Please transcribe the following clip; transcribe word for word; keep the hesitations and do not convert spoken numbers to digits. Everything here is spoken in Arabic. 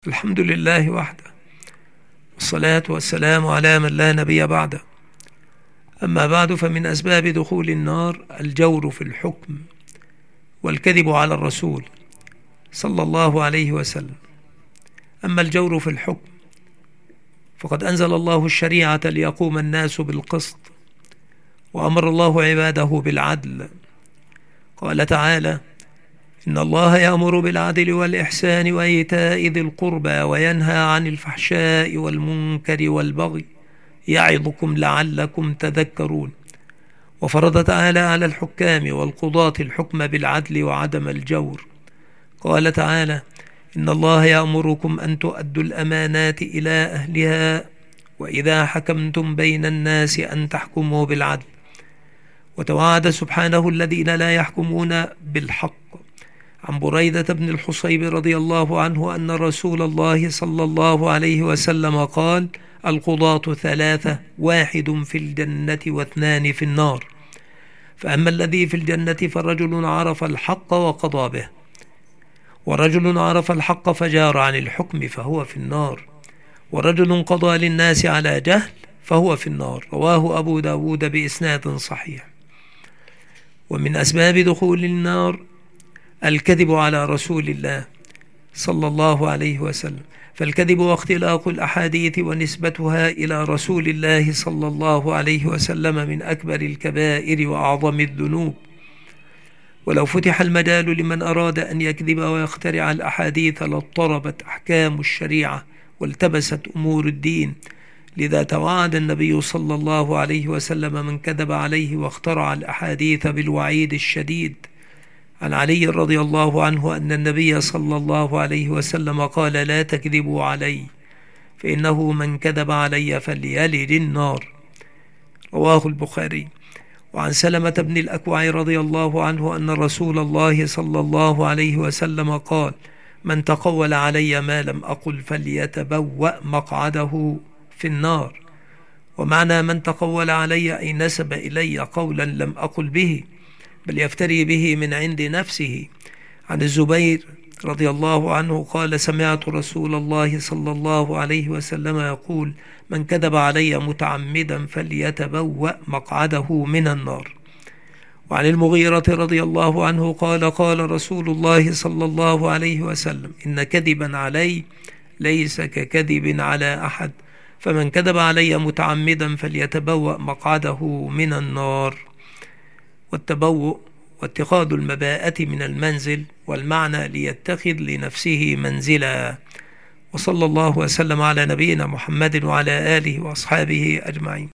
الحمد لله وحده، والصلاة والسلام على من لا نبي بعده. أما بعد، فمن أسباب دخول النار الجور في الحكم والكذب على الرسول صلى الله عليه وسلم. أما الجور في الحكم فقد أنزل الله الشريعة ليقوم الناس بالقسط، وأمر الله عباده بالعدل. قال تعالى: إن الله يأمر بالعدل والإحسان وإيتاء ذي القربى وينهى عن الفحشاء والمنكر والبغي يعظكم لعلكم تذكرون. وفرض تعالى على الحكام والقضاة الحكم بالعدل وعدم الجور. قال تعالى: إن الله يأمركم أن تؤدوا الأمانات إلى أهلها وإذا حكمتم بين الناس أن تحكموا بالعدل. وتوعد سبحانه الذين لا يحكمون بالحق. عن بريدة بن الحصيب رضي الله عنه أن رسول الله صلى الله عليه وسلم قال: القضاة ثلاثة، واحد في الجنة واثنان في النار. فأما الذي في الجنة فرجل عرف الحق وقضى به، ورجل عرف الحق فجار عن الحكم فهو في النار، ورجل قضى للناس على جهل فهو في النار. رواه أبو داود بإسناد صحيح. ومن أسباب دخول النار الكذب على رسول الله صلى الله عليه وسلم. فالكذب واختلاق الأحاديث ونسبتها إلى رسول الله صلى الله عليه وسلم من أكبر الكبائر وأعظم الذنوب. ولو فتح المجال لمن أراد أن يكذب ويخترع الأحاديث لاضطربت أحكام الشريعة والتبست أمور الدين. لذا توعد النبي صلى الله عليه وسلم من كذب عليه واخترع الأحاديث بالوعيد الشديد. عن علي رضي الله عنه أن النبي صلى الله عليه وسلم قال: لا تكذبوا علي فإنه من كذب علي فليلج النار. رواه البخاري. وعن سلمة بن الأكوع رضي الله عنه أن رسول الله صلى الله عليه وسلم قال: من تقول علي ما لم أقل فليتبوأ مقعده في النار. ومعنى من تقول علي أي نسب إلي قولا لم أقل به، بل يفتري به من عند نفسه. عن الزبير رضي الله عنه قال: سمعت رسول الله صلى الله عليه وسلم يقول: من كذب علي متعمدا فليتبوأ مقعده من النار. وعن المغيرة رضي الله عنه قال: قال رسول الله صلى الله عليه وسلم: إن كذبا علي ليس ككذب على أحد، فمن كذب علي متعمدا فليتبوأ مقعده من النار. والتبوء واتخاذ المباءة من المنزل، والمعنى ليتخذ لنفسه منزلا. وصلى الله وسلم على نبينا محمد وعلى آله وأصحابه أجمعين.